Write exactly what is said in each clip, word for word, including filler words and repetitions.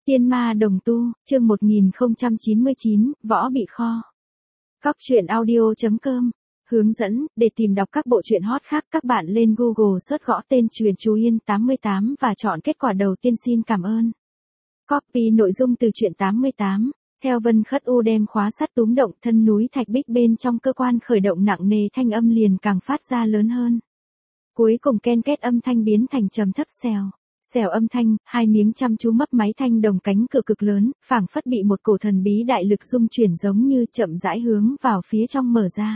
Tiên ma đồng tu, chương một nghìn không trăm chín mươi chín, võ bị kho. Cóc truyện audio chấm com. Hướng dẫn, để tìm đọc các bộ truyện hot khác các bạn lên Google search gõ tên truyện Chú Yên tám mươi tám và chọn kết quả đầu tiên xin cảm ơn. Copy nội dung từ truyện tám mươi tám. Theo Vân Khất U đem khóa sắt túm động thân núi thạch bích bên trong cơ quan khởi động nặng nề, thanh âm liền càng phát ra lớn hơn. Cuối cùng ken két âm thanh biến thành trầm thấp xèo. Xèo âm thanh, hai miếng chăm chú mấp máy thanh đồng cánh cửa cực lớn, phảng phất bị một cổ thần bí đại lực dung chuyển giống như chậm rãi hướng vào phía trong mở ra.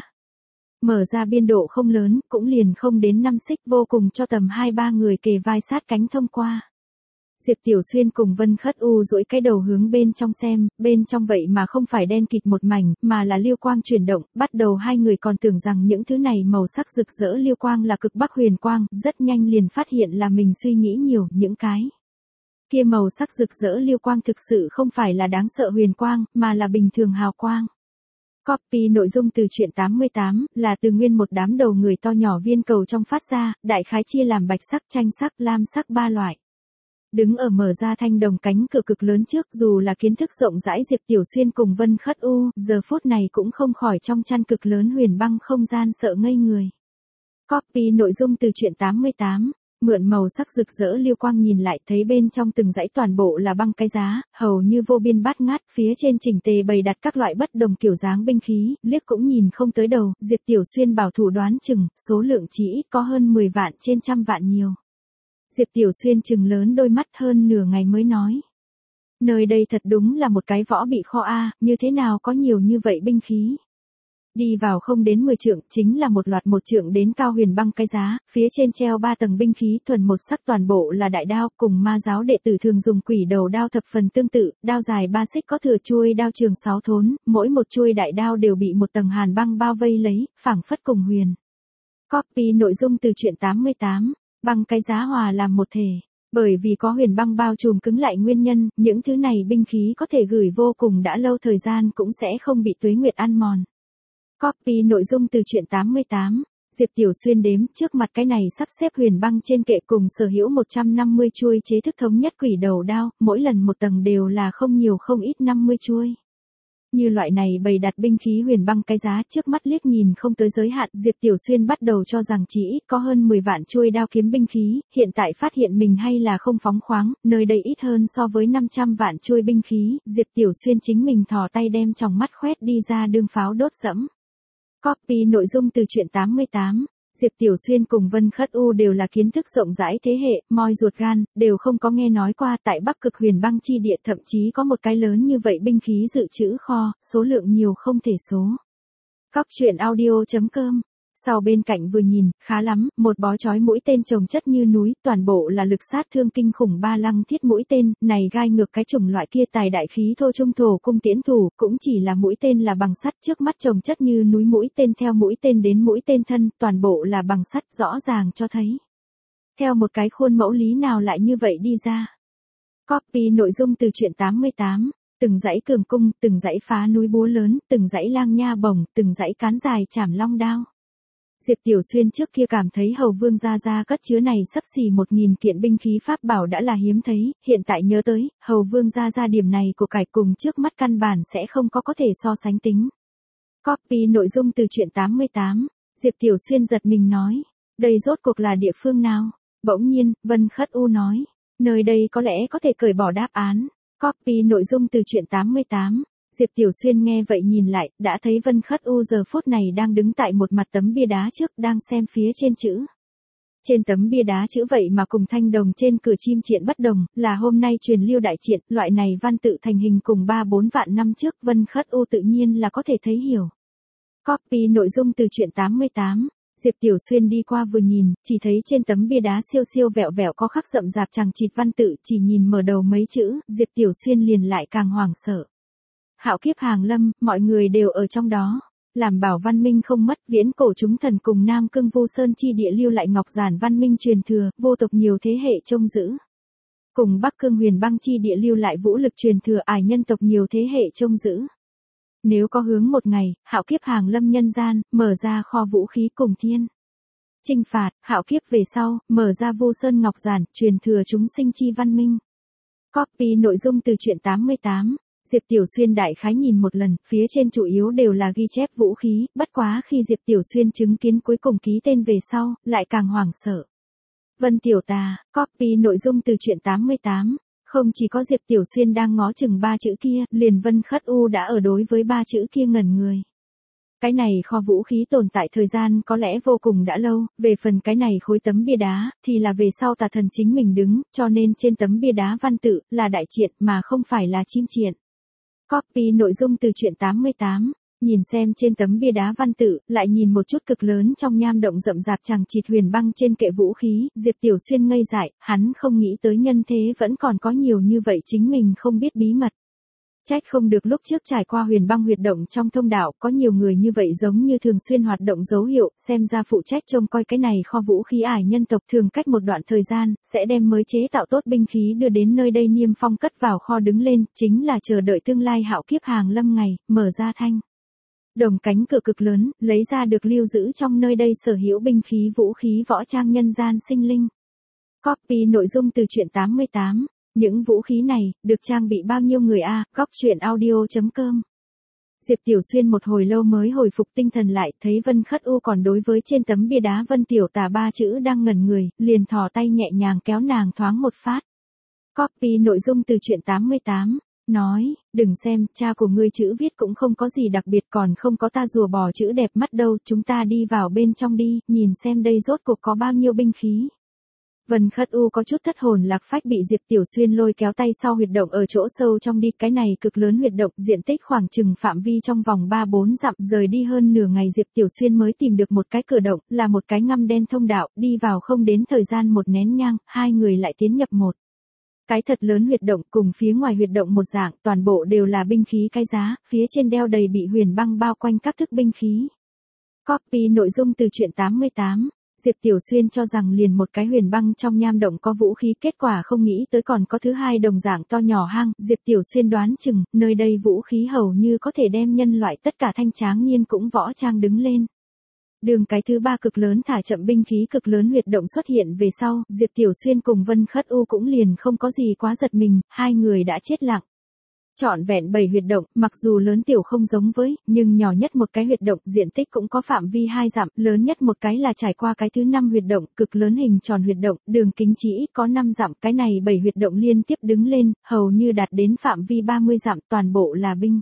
Mở ra biên độ không lớn, cũng liền không đến năm xích, vô cùng cho tầm hai ba người kề vai sát cánh thông qua. Diệp Tiểu Xuyên cùng Vân Khất U duỗi cái đầu hướng bên trong xem, bên trong vậy mà không phải đen kịt một mảnh, mà là liêu quang chuyển động, bắt đầu hai người còn tưởng rằng những thứ này màu sắc rực rỡ liêu quang là cực bắc huyền quang, rất nhanh liền phát hiện là mình suy nghĩ nhiều, những cái kia màu sắc rực rỡ liêu quang thực sự không phải là đáng sợ huyền quang, mà là bình thường hào quang. Copy nội dung từ truyện tám mươi tám, là từ nguyên một đám đầu người to nhỏ viên cầu trong phát ra, đại khái chia làm bạch sắc, tranh sắc, lam sắc ba loại. Đứng ở mở ra thanh đồng cánh cửa cực lớn trước, dù là kiến thức rộng rãi Diệp Tiểu Xuyên cùng Vân Khất U, giờ phút này cũng không khỏi trong chăn cực lớn huyền băng không gian sợ ngây người. Copy nội dung từ truyện tám mươi tám, mượn màu sắc rực rỡ liêu quang nhìn lại thấy bên trong từng dãy toàn bộ là băng cái giá, hầu như vô biên bát ngát, phía trên chỉnh tề bày đặt các loại bất đồng kiểu dáng binh khí, liếc cũng nhìn không tới đầu, Diệp Tiểu Xuyên bảo thủ đoán chừng, số lượng chỉ ít có hơn mười vạn trên trăm vạn nhiều. Diệp Tiểu Xuyên trừng lớn đôi mắt hơn nửa ngày mới nói. Nơi đây thật đúng là một cái võ bị kho a, như thế nào có nhiều như vậy binh khí. Đi vào không đến mười trượng, chính là một loạt một trượng đến cao huyền băng cái giá, phía trên treo ba tầng binh khí thuần một sắc, toàn bộ là đại đao, cùng ma giáo đệ tử thường dùng quỷ đầu đao thập phần tương tự, đao dài ba xích có thừa chuôi đao trường sáu thốn, mỗi một chuôi đại đao đều bị một tầng hàn băng bao vây lấy, phảng phất cùng huyền. Copy nội dung từ truyện tám mươi tám. Băng cái giá hòa làm một thể, bởi vì có huyền băng bao trùm cứng lại nguyên nhân, những thứ này binh khí có thể gửi vô cùng đã lâu thời gian cũng sẽ không bị tuế nguyệt ăn mòn. Copy nội dung từ truyện tám mươi tám, Diệp Tiểu Xuyên đếm trước mặt cái này sắp xếp huyền băng trên kệ cùng sở hữu một trăm năm mươi chuôi chế thức thống nhất quỷ đầu đao, mỗi lần một tầng đều là không nhiều không ít năm mươi chuôi. Như loại này bày đặt binh khí huyền băng cái giá trước mắt liếc nhìn không tới giới hạn, Diệp Tiểu Xuyên bắt đầu cho rằng chỉ ít có hơn mười vạn chuôi đao kiếm binh khí, hiện tại phát hiện mình hay là không phóng khoáng, nơi đây ít hơn so với năm trăm vạn chuôi binh khí, Diệp Tiểu Xuyên chính mình thò tay đem tròng mắt khoét đi ra đương pháo đốt dẫm. Copy nội dung từ truyện tám mươi tám. Diệp Tiểu Xuyên cùng Vân Khất U đều là kiến thức rộng rãi thế hệ, moi ruột gan, đều không có nghe nói qua tại Bắc Cực huyền băng chi địa thậm chí có một cái lớn như vậy binh khí dự trữ kho, số lượng nhiều không thể số. Cóc truyện audio chấm com. Sau bên cạnh vừa nhìn, khá lắm, một bó chói mũi tên chồng chất như núi, toàn bộ là lực sát thương kinh khủng ba lăng thiết mũi tên, này gai ngược cái chủng loại kia tài đại khí thô trung thổ cung tiễn thủ, cũng chỉ là mũi tên là bằng sắt, trước mắt chồng chất như núi mũi tên theo mũi tên đến mũi tên thân, toàn bộ là bằng sắt, rõ ràng cho thấy. Theo một cái khuôn mẫu lý nào lại như vậy đi ra. Copy nội dung từ truyện tám mươi tám. Từng dãy cường cung, từng dãy phá núi búa lớn, từng dãy lang nha bổng, từng dãy cán dài chảm long đao. Diệp Tiểu Xuyên trước kia cảm thấy Hầu Vương gia gia cất chứa này sắp xỉ một nghìn kiện binh khí pháp bảo đã là hiếm thấy, hiện tại nhớ tới, Hầu Vương gia gia điểm này của cải cùng trước mắt căn bản sẽ không có có thể so sánh tính. Copy nội dung từ truyện tám mươi tám, Diệp Tiểu Xuyên giật mình nói, đây rốt cuộc là địa phương nào? Bỗng nhiên, Vân Khất U nói, nơi đây có lẽ có thể cởi bỏ đáp án. Copy nội dung từ truyện tám mươi tám. Diệp Tiểu Xuyên nghe vậy nhìn lại, đã thấy Vân Khất U giờ phút này đang đứng tại một mặt tấm bia đá trước, đang xem phía trên chữ. Trên tấm bia đá chữ vậy mà cùng thanh đồng trên cửa chim triện bất đồng, là hôm nay truyền lưu đại triện, loại này văn tự thành hình cùng ba bốn vạn năm trước, Vân Khất U tự nhiên là có thể thấy hiểu. Copy nội dung từ truyện tám mươi tám. Diệp Tiểu Xuyên đi qua vừa nhìn, chỉ thấy trên tấm bia đá siêu siêu vẹo vẹo có khắc rậm rạp chằng chịt văn tự, chỉ nhìn mở đầu mấy chữ, Diệp Tiểu Xuyên liền lại càng hoảng sợ. Hạo kiếp hàng lâm, mọi người đều ở trong đó. Làm bảo văn minh không mất, viễn cổ chúng thần cùng Nam Cương Vu Sơn chi địa lưu lại ngọc giản văn minh truyền thừa, vô tộc nhiều thế hệ trông giữ. Cùng Bắc Cương huyền băng chi địa lưu lại vũ lực truyền thừa, ải nhân tộc nhiều thế hệ trông giữ. Nếu có hướng một ngày, hạo kiếp hàng lâm nhân gian, mở ra kho vũ khí cùng thiên chinh phạt, hạo kiếp về sau, mở ra Vu Sơn ngọc giản, truyền thừa chúng sinh chi văn minh. Copy nội dung từ truyện tám mươi tám. Diệp Tiểu Xuyên đại khái nhìn một lần, phía trên chủ yếu đều là ghi chép vũ khí, bất quá khi Diệp Tiểu Xuyên chứng kiến cuối cùng ký tên về sau, lại càng hoảng sợ. Vân Tiểu Tà, copy nội dung từ truyện tám mươi tám. Không chỉ có Diệp Tiểu Xuyên đang ngó chừng ba chữ kia, liền Vân Khất U đã ở đối với ba chữ kia ngẩn người. Cái này kho vũ khí tồn tại thời gian có lẽ vô cùng đã lâu, về phần cái này khối tấm bia đá, thì là về sau tà thần chính mình đứng, cho nên trên tấm bia đá văn tự, là đại triện mà không phải là chim triện. Copy nội dung từ truyện tám mươi tám. Nhìn xem trên tấm bia đá văn tự, lại nhìn một chút cực lớn trong nham động rậm rạp chằng chịt huyền băng trên kệ vũ khí, Diệp Tiểu Xuyên ngây dại, hắn không nghĩ tới nhân thế vẫn còn có nhiều như vậy chính mình không biết bí mật. Trách không được lúc trước trải qua huyền băng huyệt động trong thông đạo, có nhiều người như vậy giống như thường xuyên hoạt động dấu hiệu, xem ra phụ trách trông coi cái này kho vũ khí ải nhân tộc thường cách một đoạn thời gian, sẽ đem mới chế tạo tốt binh khí đưa đến nơi đây niêm phong cất vào kho đứng lên, chính là chờ đợi tương lai hạo kiếp hàng lâm ngày, mở ra thanh. Đồng cánh cửa cực lớn, lấy ra được lưu giữ trong nơi đây sở hữu binh khí vũ khí võ trang nhân gian sinh linh. Copy nội dung từ truyện tám mươi tám. Những vũ khí này, được trang bị bao nhiêu người a? À? Góc truyện audio chấm com. Diệp Tiểu Xuyên một hồi lâu mới hồi phục tinh thần lại, thấy Vân Khất U còn đối với trên tấm bia đá Vân Tiểu Tà ba chữ đang ngẩn người, liền thò tay nhẹ nhàng kéo nàng thoáng một phát. Copy nội dung từ truyện tám mươi tám. Nói, đừng xem, cha của ngươi chữ viết cũng không có gì đặc biệt, còn không có ta rùa bò chữ đẹp mắt đâu, chúng ta đi vào bên trong đi, nhìn xem đây rốt cuộc có bao nhiêu binh khí. Vân Khất U có chút thất hồn lạc phách bị Diệp Tiểu Xuyên lôi kéo tay sau huyệt động ở chỗ sâu trong đi, cái này cực lớn huyệt động, diện tích khoảng chừng phạm vi trong vòng ba bốn dặm, rời đi hơn nửa ngày Diệp Tiểu Xuyên mới tìm được một cái cửa động, là một cái ngăm đen thông đạo, đi vào không đến thời gian một nén nhang, hai người lại tiến nhập một cái thật lớn huyệt động, cùng phía ngoài huyệt động một dạng, toàn bộ đều là binh khí cái giá, phía trên đeo đầy bị huyền băng bao quanh các thức binh khí. Copy nội dung từ truyện tám mươi tám. Diệp Tiểu Xuyên cho rằng liền một cái huyền băng trong nham động có vũ khí, kết quả không nghĩ tới còn có thứ hai đồng dạng to nhỏ hang, Diệp Tiểu Xuyên đoán chừng, nơi đây vũ khí hầu như có thể đem nhân loại tất cả thanh tráng niên cũng võ trang đứng lên. Đường cái thứ ba cực lớn thả chậm binh khí cực lớn huyệt động xuất hiện về sau, Diệp Tiểu Xuyên cùng Vân Khất U cũng liền không có gì quá giật mình, hai người đã chết lặng. Trọn vẹn bảy huyệt động, mặc dù lớn tiểu không giống với, nhưng nhỏ nhất một cái huyệt động, diện tích cũng có phạm vi hai dặm, lớn nhất một cái là trải qua cái thứ năm huyệt động, cực lớn hình tròn huyệt động, đường kính chỉ ít có năm dặm, cái này bảy huyệt động liên tiếp đứng lên, hầu như đạt đến phạm vi ba mươi dặm, toàn bộ là binh.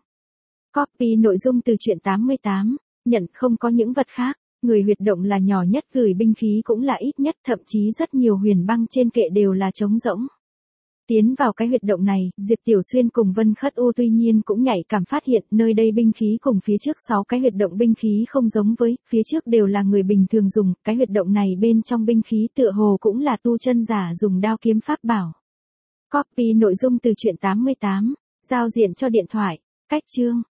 Copy nội dung từ truyện tám mươi tám, nhận không có những vật khác, người huyệt động là nhỏ nhất, gửi binh khí cũng là ít nhất, thậm chí rất nhiều huyền băng trên kệ đều là trống rỗng. Tiến vào cái huyệt động này, Diệp Tiểu Xuyên cùng Vân Khất U tuy nhiên cũng nhạy cảm phát hiện, nơi đây binh khí cùng phía trước sáu cái huyệt động binh khí không giống với, phía trước đều là người bình thường dùng, cái huyệt động này bên trong binh khí tựa hồ cũng là tu chân giả dùng đao kiếm pháp bảo. Copy nội dung từ truyện tám mươi tám, giao diện cho điện thoại, cách chương.